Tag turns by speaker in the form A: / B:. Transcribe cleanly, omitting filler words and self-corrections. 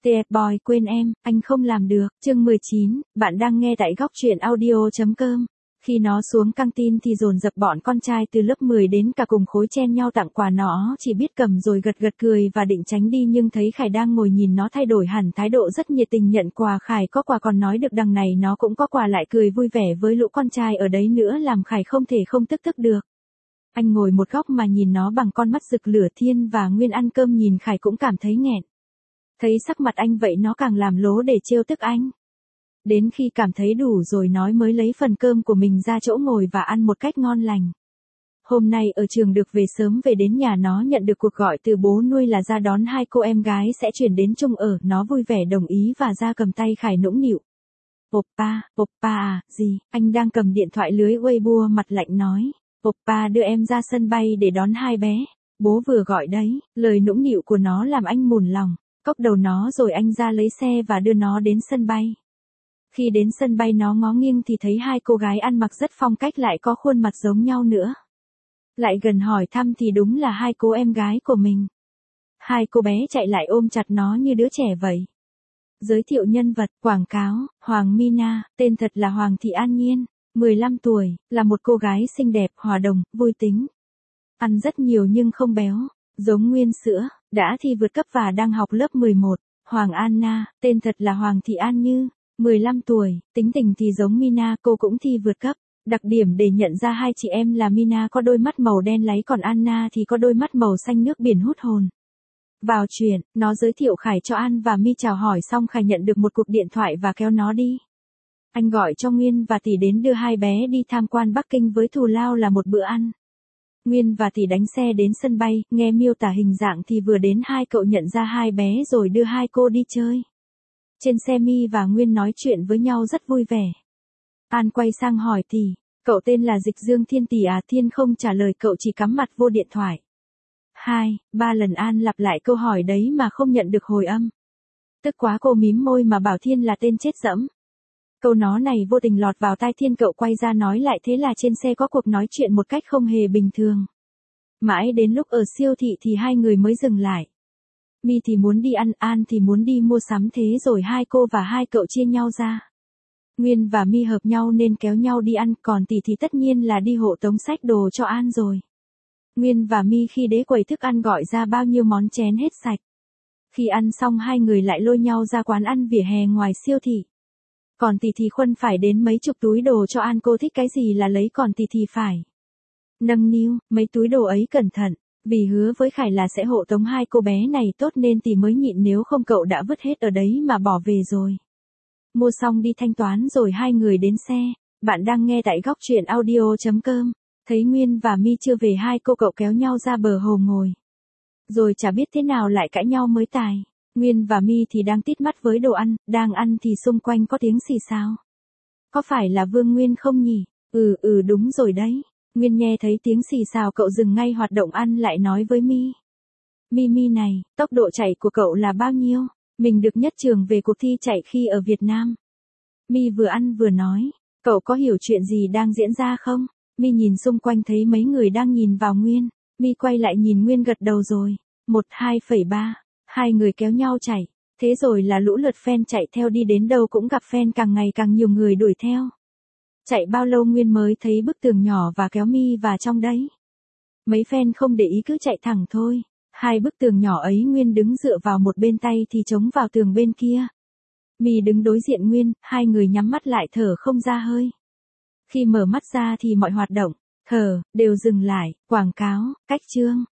A: TF Boy quên em, anh không làm được. Chương 19, bạn đang nghe tại góc truyện audio.com. Khi nó xuống căng tin thì dồn dập bọn con trai từ lớp 10 đến cả cùng khối chen nhau tặng quà, nó chỉ biết cầm rồi gật gật cười và định tránh đi, nhưng thấy Khải đang ngồi nhìn nó thay đổi hẳn thái độ, rất nhiệt tình nhận quà. Khải có quà còn nói được đằng này nó cũng có quà, lại cười vui vẻ với lũ con trai ở đấy nữa, làm Khải không thể không tức được. Anh ngồi một góc mà nhìn nó bằng con mắt rực lửa. Thiên và Nguyên ăn cơm nhìn Khải cũng cảm thấy nghẹn. Thấy sắc mặt anh vậy nó càng làm lố để trêu tức anh. Đến khi cảm thấy đủ rồi nó mới lấy phần cơm của mình ra chỗ ngồi và ăn một cách ngon lành. Hôm nay ở trường được về sớm, về đến nhà nó nhận được cuộc gọi từ bố nuôi là ra đón hai cô em gái sẽ chuyển đến chung ở. Nó vui vẻ đồng ý và ra cầm tay Khải nũng nịu. Oppa à, gì? Anh đang cầm điện thoại lưới Weibo, mặt lạnh nói. Oppa đưa em ra sân bay để đón hai bé. Bố vừa gọi đấy. Lời nũng nịu của nó làm anh mùn lòng. Cốc đầu nó rồi anh ra lấy xe và đưa nó đến sân bay. Khi đến sân bay nó ngó nghiêng thì thấy hai cô gái ăn mặc rất phong cách, lại có khuôn mặt giống nhau nữa. Lại gần hỏi thăm thì đúng là hai cô em gái của mình. Hai cô bé chạy lại ôm chặt nó như đứa trẻ vậy. Giới thiệu nhân vật, quảng cáo, Hoàng Mina, tên thật là Hoàng Thị An Nhiên, 15 tuổi, là một cô gái xinh đẹp, hòa đồng, vui tính. Ăn rất nhiều nhưng không béo, giống Nguyên sữa, đã thi vượt cấp và đang học lớp 11. Hoàng Anna, tên thật là Hoàng Thị An Như, 15 tuổi, tính tình thì giống Mina, cô cũng thi vượt cấp. Đặc điểm để nhận ra hai chị em là Mina có đôi mắt màu đen láy, còn Anna thì có đôi mắt màu xanh nước biển hút hồn. Vào chuyện, nó giới thiệu Khải cho An và Mi, chào hỏi xong Khải nhận được một cuộc điện thoại và kéo nó đi. Anh gọi cho Nguyên và Tỷ đến đưa hai bé đi tham quan Bắc Kinh với thù lao là một bữa ăn. Nguyên và Tỷ đánh xe đến sân bay, nghe miêu tả hình dạng thì vừa đến hai cậu nhận ra hai bé rồi đưa hai cô đi chơi. Trên xe Mi và Nguyên nói chuyện với nhau rất vui vẻ. An quay sang hỏi Tỷ, cậu tên là Dịch Dương Thiên Tỷ à? Thiên không trả lời, cậu chỉ cắm mặt vô điện thoại. 2-3 lần An lặp lại câu hỏi đấy mà không nhận được hồi âm. Tức quá cô mím môi mà bảo Thiên là tên chết dẫm. Câu nói này vô tình lọt vào tai Thiên, cậu quay ra nói lại, thế là trên xe có cuộc nói chuyện một cách không hề bình thường. Mãi đến lúc ở siêu thị thì hai người mới dừng lại. Mi thì muốn đi ăn, An thì muốn đi mua sắm, thế rồi hai cô và hai cậu chia nhau ra. Nguyên và Mi hợp nhau nên kéo nhau đi ăn, còn Tỷ thì tất nhiên là đi hộ tống xách đồ cho An rồi. Nguyên và Mi khi đế quầy thức ăn gọi ra bao nhiêu món chén hết sạch. Khi ăn xong hai người lại lôi nhau ra quán ăn vỉa hè ngoài siêu thị. Còn Tỷ thì khuân phải đến mấy chục túi đồ cho An, cô thích cái gì là lấy, còn Tỷ thì phải nâng niu mấy túi đồ ấy cẩn thận. Vì hứa với Khải là sẽ hộ tống hai cô bé này tốt nên Tỷ mới nhịn, nếu không cậu đã vứt hết ở đấy mà bỏ về rồi. Mua xong đi thanh toán rồi hai người đến xe. Bạn đang nghe tại góc truyện audio.com. Thấy Nguyên và Mi chưa về, hai cô cậu kéo nhau ra bờ hồ ngồi. Rồi chả biết thế nào lại cãi nhau mới tài. Nguyên và Mi thì đang tít mắt với đồ ăn, đang ăn thì xung quanh có tiếng xì xào. Có phải là Vương Nguyên không nhỉ? Đúng rồi đấy. Nguyên nghe thấy tiếng xì xào cậu dừng ngay hoạt động ăn, lại nói với Mi. Mi này, tốc độ chạy của cậu là bao nhiêu? Mình được nhất trường về cuộc thi chạy khi ở Việt Nam. Mi vừa ăn vừa nói, cậu có hiểu chuyện gì đang diễn ra không? Mi nhìn xung quanh thấy mấy người đang nhìn vào Nguyên. Mi quay lại nhìn Nguyên gật đầu rồi. 1-2,3. Hai người kéo nhau chạy. Thế rồi là lũ lượt fan chạy theo, đi đến đâu cũng gặp fan, càng ngày càng nhiều người đuổi theo. Chạy bao lâu Nguyên mới thấy bức tường nhỏ và kéo Mi vào trong đấy. Mấy fan không để ý cứ chạy thẳng thôi. Hai bức tường nhỏ ấy Nguyên đứng dựa vào một bên, tay thì chống vào tường bên kia. Mi đứng đối diện Nguyên, hai người nhắm mắt lại thở không ra hơi. Khi mở mắt ra thì mọi hoạt động, thở, đều dừng lại. Quảng cáo, cách chương,